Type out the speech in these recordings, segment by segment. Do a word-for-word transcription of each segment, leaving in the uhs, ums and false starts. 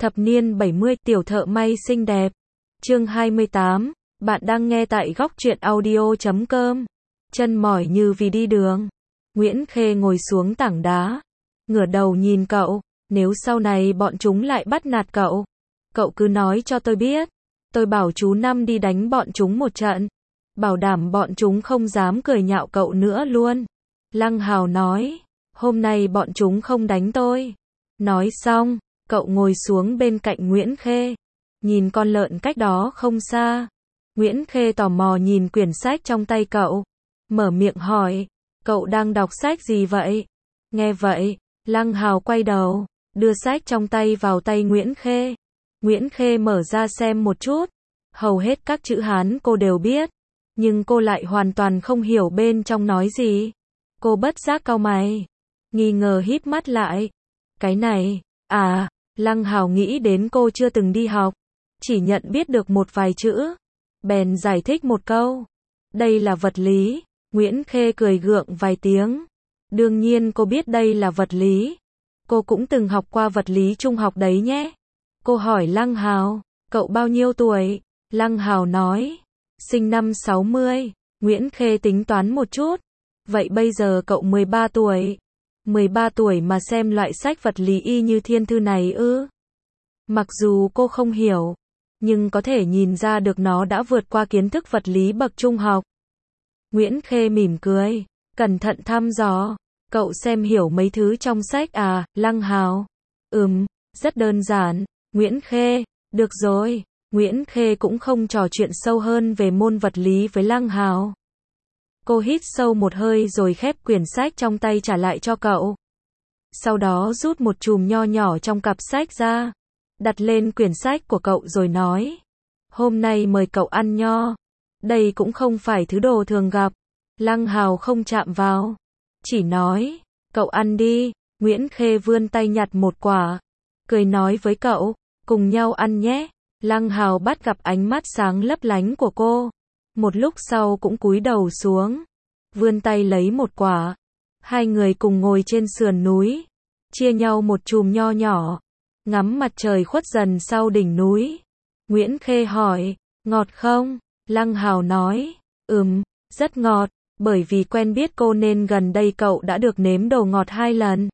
Thập niên bảy mươi, tiểu thợ may xinh đẹp. Chương hai mươi tám, bạn đang nghe tại góc truyện audio chấm com. Chân mỏi như vì đi đường. Nguyễn Khê ngồi xuống tảng đá, ngửa đầu nhìn cậu, nếu sau này bọn chúng lại bắt nạt cậu, cậu cứ nói cho tôi biết. Tôi bảo chú Năm đi đánh bọn chúng một trận, bảo đảm bọn chúng không dám cười nhạo cậu nữa luôn. Lăng Hào nói, hôm nay bọn chúng không đánh tôi. Nói xong, cậu ngồi xuống bên cạnh Nguyễn Khê, nhìn con lợn cách đó không xa. Nguyễn Khê tò mò nhìn quyển sách trong tay cậu, mở miệng hỏi, cậu đang đọc sách gì vậy? Nghe vậy, Lăng Hào quay đầu, đưa sách trong tay vào tay Nguyễn Khê. Nguyễn Khê mở ra xem một chút, hầu hết các chữ Hán cô đều biết, nhưng cô lại hoàn toàn không hiểu bên trong nói gì. Cô bất giác cau mày, nghi ngờ híp mắt lại. Cái này, à, Lăng Hào nghĩ đến cô chưa từng đi học, chỉ nhận biết được một vài chữ, bèn giải thích một câu. Đây là vật lý. Nguyễn Khê cười gượng vài tiếng. Đương nhiên cô biết đây là vật lý. Cô cũng từng học qua vật lý trung học đấy nhé. Cô hỏi Lăng Hào, cậu bao nhiêu tuổi? Lăng Hào nói, sinh năm sáu mươi. Nguyễn Khê tính toán một chút. Vậy bây giờ cậu mười ba tuổi. mười ba tuổi mà xem loại sách vật lý y như thiên thư này ư? Mặc dù cô không hiểu, nhưng có thể nhìn ra được nó đã vượt qua kiến thức vật lý bậc trung học. Nguyễn Khê mỉm cười, cẩn thận thăm dò, cậu xem hiểu mấy thứ trong sách à? Lăng Hào, ừm, rất đơn giản. Nguyễn Khê, được rồi. Nguyễn Khê cũng không trò chuyện sâu hơn về môn vật lý với Lăng Hào. Cô hít sâu một hơi rồi khép quyển sách trong tay trả lại cho cậu. Sau đó rút một chùm nho nhỏ trong cặp sách ra, đặt lên quyển sách của cậu rồi nói, hôm nay mời cậu ăn nho. Đây cũng không phải thứ đồ thường gặp. Lăng Hào không chạm vào, chỉ nói, cậu ăn đi. Nguyễn Khê vươn tay nhặt một quả, cười nói với cậu, cùng nhau ăn nhé. Lăng Hào bắt gặp ánh mắt sáng lấp lánh của cô, một lúc sau cũng cúi đầu xuống, vươn tay lấy một quả. Hai người cùng ngồi trên sườn núi, chia nhau một chùm nho nhỏ, ngắm mặt trời khuất dần sau đỉnh núi. Nguyễn Khê hỏi, ngọt không? Lăng Hào nói, ừm, rất ngọt, bởi vì quen biết cô nên gần đây cậu đã được nếm đồ ngọt hai lần.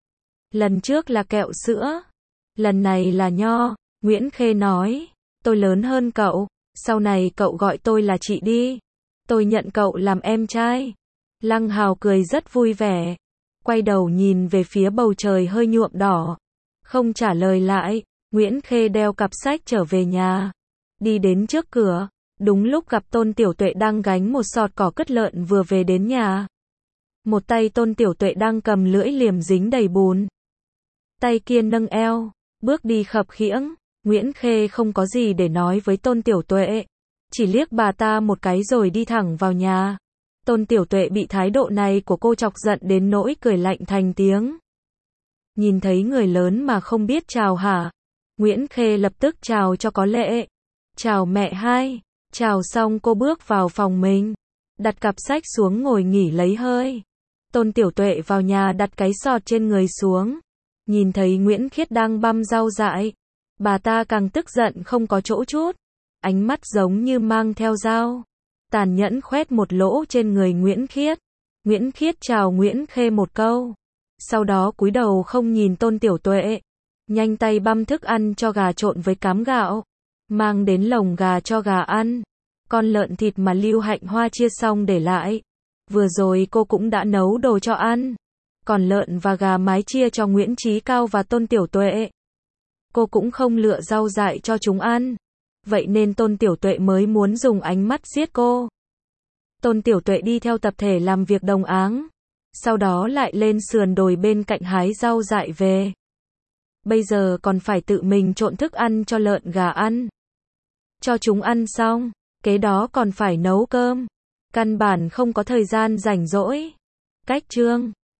Lần trước là kẹo sữa, lần này là nho. Nguyễn Khê nói, tôi lớn hơn cậu, sau này cậu gọi tôi là chị đi. Tôi nhận cậu làm em trai. Lăng Hào cười rất vui vẻ, quay đầu nhìn về phía bầu trời hơi nhuộm đỏ, không trả lời lại. Nguyễn Khê đeo cặp sách trở về nhà, đi đến trước cửa, đúng lúc gặp Tôn Tiểu Tuệ đang gánh một sọt cỏ cứt lợn vừa về đến nhà. Một tay Tôn Tiểu Tuệ đang cầm lưỡi liềm dính đầy bùn, tay kia nâng eo, bước đi khập khiễng. Nguyễn Khê không có gì để nói với Tôn Tiểu Tuệ, chỉ liếc bà ta một cái rồi đi thẳng vào nhà. Tôn Tiểu Tuệ bị thái độ này của cô chọc giận đến nỗi cười lạnh thành tiếng. Nhìn thấy người lớn mà không biết chào hả? Nguyễn Khê lập tức chào cho có lễ. Chào mẹ hai. Chào xong cô bước vào phòng mình, đặt cặp sách xuống ngồi nghỉ lấy hơi. Tôn Tiểu Tuệ vào nhà đặt cái sọt trên người xuống, nhìn thấy Nguyễn Khiết đang băm rau dại, bà ta càng tức giận không có chỗ chút, ánh mắt giống như mang theo dao, tàn nhẫn khoét một lỗ trên người Nguyễn Khiết. Nguyễn Khiết chào Nguyễn Khê một câu, sau đó cúi đầu không nhìn Tôn Tiểu Tuệ, nhanh tay băm thức ăn cho gà trộn với cám gạo, mang đến lồng gà cho gà ăn. Con lợn thịt mà Lưu Hạnh Hoa chia xong để lại, vừa rồi cô cũng đã nấu đồ cho ăn. Còn lợn và gà mái chia cho Nguyễn Chí Cao và Tôn Tiểu Tuệ. Cô cũng không lựa rau dại cho chúng ăn, vậy nên Tôn Tiểu Tuệ mới muốn dùng ánh mắt giết cô. Tôn Tiểu Tuệ đi theo tập thể làm việc đồng áng, sau đó lại lên sườn đồi bên cạnh hái rau dại về. Bây giờ còn phải tự mình trộn thức ăn cho lợn gà ăn. Cho chúng ăn xong, kế đó còn phải nấu cơm. Căn bản không có thời gian rảnh rỗi. Cách chương